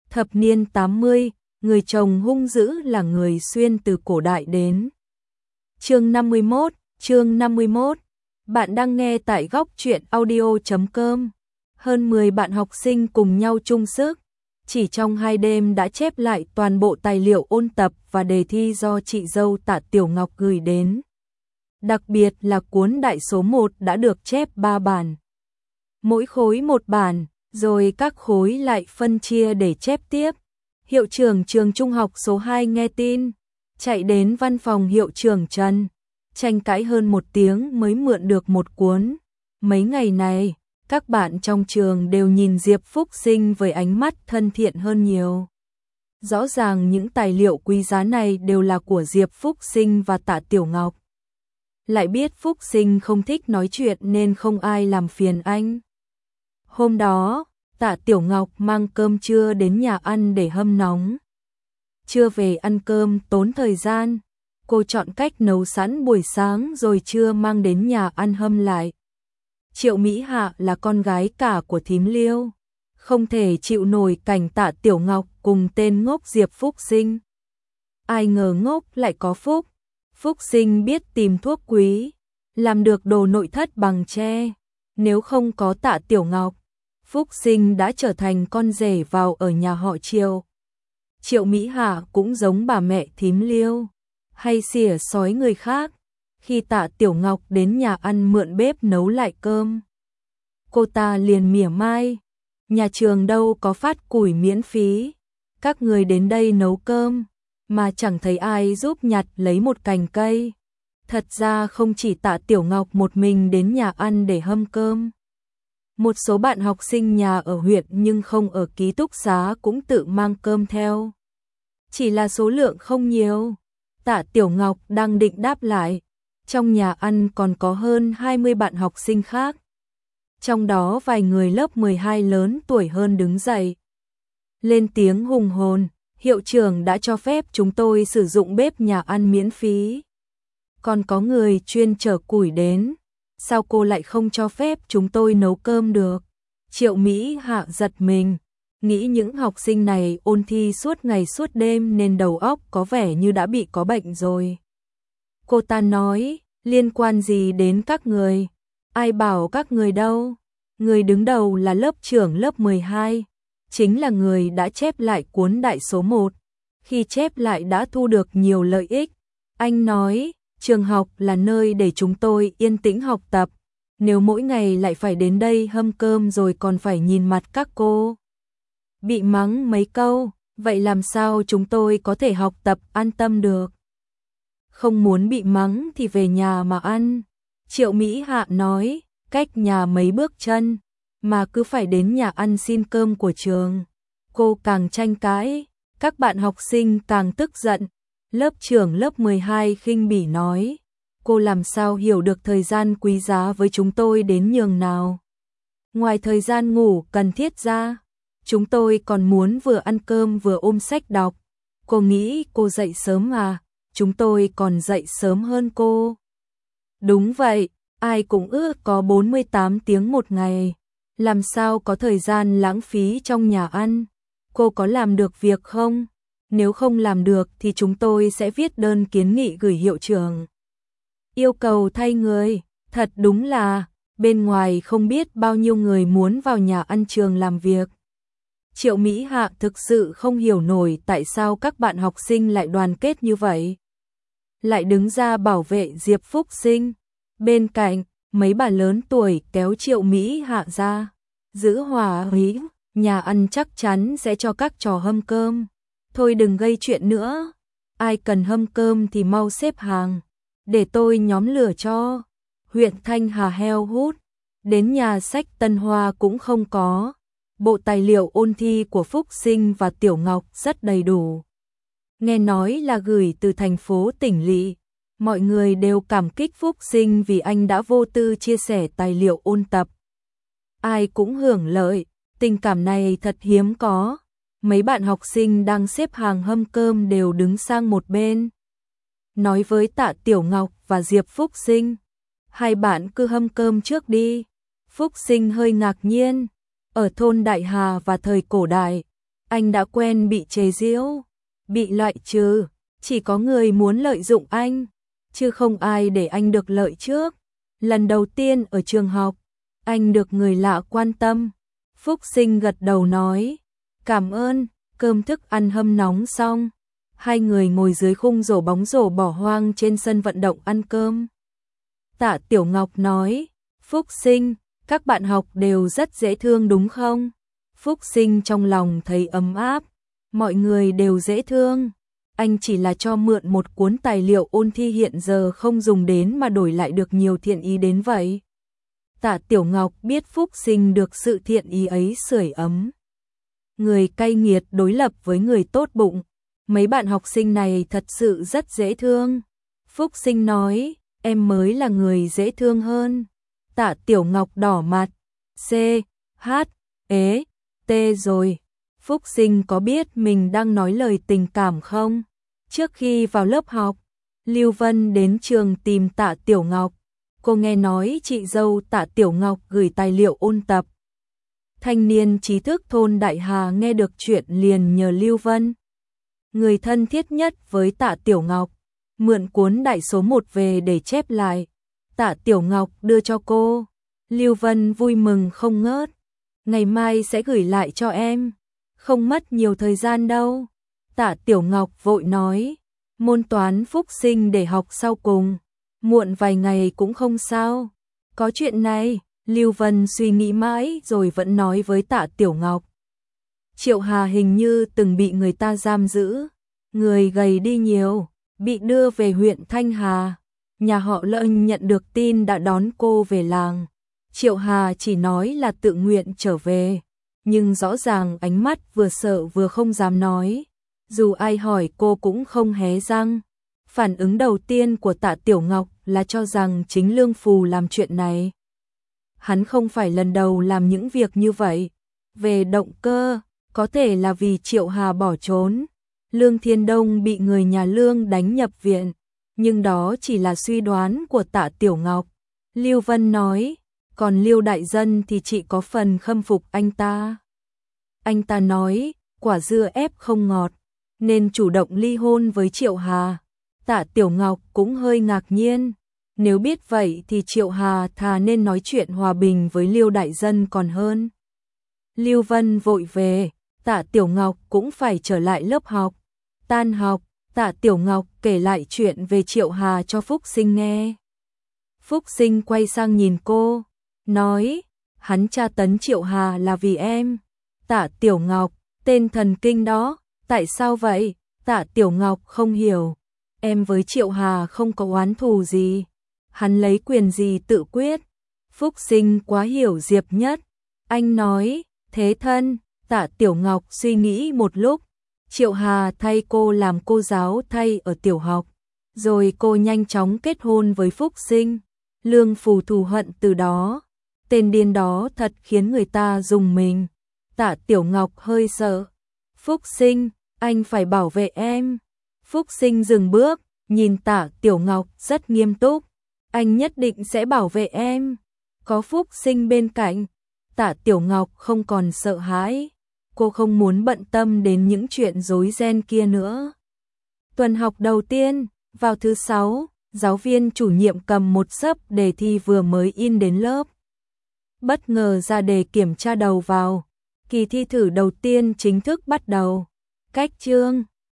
Thập niên 80, người chồng hung dữ là người xuyên từ cổ đại đến. Chương 51, bạn đang nghe tại góc truyện audio.com. Hơn 10 bạn học sinh cùng nhau chung sức, chỉ trong 2 đêm đã chép lại toàn bộ tài liệu ôn tập và đề thi do chị dâu Tạ Tiểu Ngọc gửi đến. Đặc biệt là cuốn đại số 1 đã được chép 3 bản. Mỗi khối 1 bản, rồi các khối lại phân chia để chép tiếp. Hiệu trưởng trường trung học số 2 nghe tin, chạy đến văn phòng hiệu trưởng Trần, tranh cãi hơn 1 tiếng mới mượn được một cuốn. Mấy ngày này, các bạn trong trường đều nhìn Diệp Phúc Sinh với ánh mắt thân thiện hơn nhiều. Rõ ràng những tài liệu quý giá này đều là của Diệp Phúc Sinh và Tạ Tiểu Ngọc. Lại biết Phúc Sinh không thích nói chuyện nên không ai làm phiền anh. Hôm đó, Tạ Tiểu Ngọc mang cơm trưa đến nhà ăn để hâm nóng. Trưa về ăn cơm tốn thời gian, cô chọn cách nấu sẵn buổi sáng rồi trưa mang đến nhà ăn hâm lại. Triệu Mỹ Hạ là con gái cả của thím Liêu, không thể chịu nổi cảnh Tạ Tiểu Ngọc cùng tên ngốc Diệp Phúc Sinh. Ai ngờ ngốc lại có phúc. Phúc Sinh biết tìm thuốc quý, làm được đồ nội thất bằng tre. Nếu không có Tạ Tiểu Ngọc, Phúc Sinh đã trở thành con rể vào ở nhà họ Triệu. Triệu Mỹ Hạ cũng giống bà mẹ thím Liêu, hay xỉa xói người khác. Khi Tạ Tiểu Ngọc đến nhà ăn mượn bếp nấu lại cơm, cô ta liền mỉa mai, nhà trường đâu có phát củi miễn phí, các người đến đây nấu cơm mà chẳng thấy ai giúp nhặt lấy một cành cây. Thật ra không chỉ Tạ Tiểu Ngọc một mình đến nhà ăn để hâm cơm. Một số bạn học sinh nhà ở huyện nhưng không ở ký túc xá cũng tự mang cơm theo. Chỉ là số lượng không nhiều. Tạ Tiểu Ngọc đang định đáp lại, trong nhà ăn còn có hơn 20 bạn học sinh khác. Trong đó vài người lớp 12 lớn tuổi hơn đứng dậy, lên tiếng hùng hồn, hiệu trưởng đã cho phép chúng tôi sử dụng bếp nhà ăn miễn phí. Còn có người chuyên chở củi đến, sao cô lại không cho phép chúng tôi nấu cơm được? Triệu Mỹ Hạ giật mình, nghĩ những học sinh này ôn thi suốt ngày suốt đêm nên đầu óc có vẻ như đã bị có bệnh rồi. Cô ta nói, liên quan gì đến các người? Ai bảo các người đâu? Người đứng đầu là lớp trưởng lớp 12, chính là người đã chép lại cuốn đại số 1. Khi chép lại đã thu được nhiều lợi ích. Anh nói, trường học là nơi để chúng tôi yên tĩnh học tập. Nếu mỗi ngày lại phải đến đây hâm cơm rồi còn phải nhìn mặt các cô bị mắng mấy câu, vậy làm sao chúng tôi có thể học tập an tâm được? Không muốn bị mắng thì về nhà mà ăn. Triệu Mỹ Hạ nói, cách nhà mấy bước chân mà cứ phải đến nhà ăn xin cơm của trường. Cô càng tranh cãi, các bạn học sinh càng tức giận. Lớp trưởng lớp 12 khinh bỉ nói, cô làm sao hiểu được thời gian quý giá với chúng tôi đến nhường nào. Ngoài thời gian ngủ cần thiết ra, chúng tôi còn muốn vừa ăn cơm vừa ôm sách đọc. Cô nghĩ cô dậy sớm à, chúng tôi còn dậy sớm hơn cô. Đúng vậy, ai cũng ước có 48 tiếng một ngày, làm sao có thời gian lãng phí trong nhà ăn. Cô có làm được việc không? Nếu không làm được thì chúng tôi sẽ viết đơn kiến nghị gửi hiệu trưởng. Yêu cầu thay người, thật đúng là, bên ngoài không biết bao nhiêu người muốn vào nhà ăn trường làm việc. Triệu Mỹ Hạ thực sự không hiểu nổi tại sao các bạn học sinh lại đoàn kết như vậy. Lại đứng ra bảo vệ Diệp Phúc Sinh. Bên cạnh, mấy bà lớn tuổi kéo Triệu Mỹ Hạ ra, giữ hòa khí, nhà ăn chắc chắn sẽ cho các trò hâm cơm. Thôi đừng gây chuyện nữa, ai cần hâm cơm thì mau xếp hàng, để tôi nhóm lửa cho. Huyện Thanh Hà heo hút, đến nhà sách Tân Hoa cũng không có. Bộ tài liệu ôn thi của Phúc Sinh và Tiểu Ngọc rất đầy đủ. Nghe nói là gửi từ thành phố Tỉnh Lỵ. Mọi người đều cảm kích Phúc Sinh vì anh đã vô tư chia sẻ tài liệu ôn tập. Ai cũng hưởng lợi, tình cảm này thật hiếm có. Mấy bạn học sinh đang xếp hàng hâm cơm đều đứng sang một bên. Nói với Tạ Tiểu Ngọc và Diệp Phúc Sinh, hai bạn cứ hâm cơm trước đi. Phúc Sinh hơi ngạc nhiên, ở thôn Đại Hà và thời cổ đại, Anh đã quen bị chế giễu, bị loại trừ, chỉ có người muốn lợi dụng anh, chứ không ai để anh được lợi trước. Lần đầu tiên ở trường học, anh được người lạ quan tâm. Phúc Sinh gật đầu nói, cảm ơn. Cơm thức ăn hâm nóng xong, hai người ngồi dưới khung rổ bóng rổ bỏ hoang trên sân vận động ăn cơm. Tạ Tiểu Ngọc nói, Phúc Sinh, các bạn học đều rất dễ thương đúng không? Phúc Sinh trong lòng thấy ấm áp, mọi người đều dễ thương. Anh chỉ là cho mượn một cuốn tài liệu ôn thi hiện giờ không dùng đến mà đổi lại được nhiều thiện ý đến vậy. Tạ Tiểu Ngọc biết Phúc Sinh được sự thiện ý ấy sưởi ấm. Người cay nghiệt đối lập với người tốt bụng. Mấy bạn học sinh này thật sự rất dễ thương. Phúc Sinh nói, em mới là người dễ thương hơn. Tạ Tiểu Ngọc đỏ mặt. C, H, ế, T rồi. Phúc Sinh có biết mình đang nói lời tình cảm không? Trước khi vào lớp học, Lưu Vân đến trường tìm Tạ Tiểu Ngọc. Cô nghe nói chị dâu Tạ Tiểu Ngọc gửi tài liệu ôn tập. Thanh niên trí thức thôn Đại Hà nghe được chuyện liền nhờ Lưu Vân, người thân thiết nhất với Tạ Tiểu Ngọc, mượn cuốn đại số 1 về để chép lại. Tạ Tiểu Ngọc đưa cho cô. Lưu Vân vui mừng không ngớt. Ngày mai sẽ gửi lại cho em. Không mất nhiều thời gian đâu. Tạ Tiểu Ngọc vội nói, môn toán Phúc Sinh để học sau cùng. Muộn vài ngày cũng không sao. Có chuyện này, Lưu Vân suy nghĩ mãi rồi vẫn nói với Tạ Tiểu Ngọc. Triệu Hà hình như từng bị người ta giam giữ. Người gầy đi nhiều, bị đưa về huyện Thanh Hà. Nhà họ Lệnh nhận được tin đã đón cô về làng. Triệu Hà chỉ nói là tự nguyện trở về, nhưng rõ ràng ánh mắt vừa sợ vừa không dám nói. Dù ai hỏi cô cũng không hé răng. Phản ứng đầu tiên của Tạ Tiểu Ngọc là cho rằng chính Lương Phù làm chuyện này. Hắn không phải lần đầu làm những việc như vậy. Về động cơ, có thể là vì Triệu Hà bỏ trốn. Lương Thiên Đông bị người nhà Lương đánh nhập viện, nhưng đó chỉ là suy đoán của Tạ Tiểu Ngọc. Lưu Vân nói, còn Lưu Đại Dân thì chị có phần khâm phục anh ta. Anh ta nói, quả dưa ép không ngọt, nên chủ động ly hôn với Triệu Hà. Tạ Tiểu Ngọc cũng hơi ngạc nhiên. Nếu biết vậy thì Triệu Hà thà nên nói chuyện hòa bình với Lưu Đại Dân còn hơn. Lưu Vân vội về, Tạ Tiểu Ngọc cũng phải trở lại lớp học. Tan học, Tạ Tiểu Ngọc kể lại chuyện về Triệu Hà cho Phúc Sinh nghe. Phúc Sinh quay sang nhìn cô, nói, hắn tra tấn Triệu Hà là vì em. Tạ Tiểu Ngọc, tên thần kinh đó, tại sao vậy? Tạ Tiểu Ngọc không hiểu. Em với Triệu Hà không có oán thù gì. Hắn lấy quyền gì tự quyết? Phúc Sinh quá hiểu Diệp Nhất. Anh nói, thế thân. Tạ Tiểu Ngọc suy nghĩ một lúc. Triệu Hà thay cô làm cô giáo thay ở tiểu học. Rồi cô nhanh chóng kết hôn với Phúc Sinh. Lương Phù thù hận từ đó. Tên điên đó thật khiến người ta rùng mình. Tạ Tiểu Ngọc hơi sợ. Phúc Sinh, anh phải bảo vệ em. Phúc Sinh dừng bước, nhìn Tạ Tiểu Ngọc rất nghiêm túc. Anh nhất định sẽ bảo vệ em. Có Phúc Sinh bên cạnh, Tạ Tiểu Ngọc không còn sợ hãi. Cô không muốn bận tâm đến những chuyện rối ren kia nữa. Tuần học đầu tiên, vào thứ 6, giáo viên chủ nhiệm cầm một xấp đề thi vừa mới in đến lớp. Bất ngờ ra đề kiểm tra đầu vào. Kỳ thi thử đầu tiên chính thức bắt đầu. Cách chương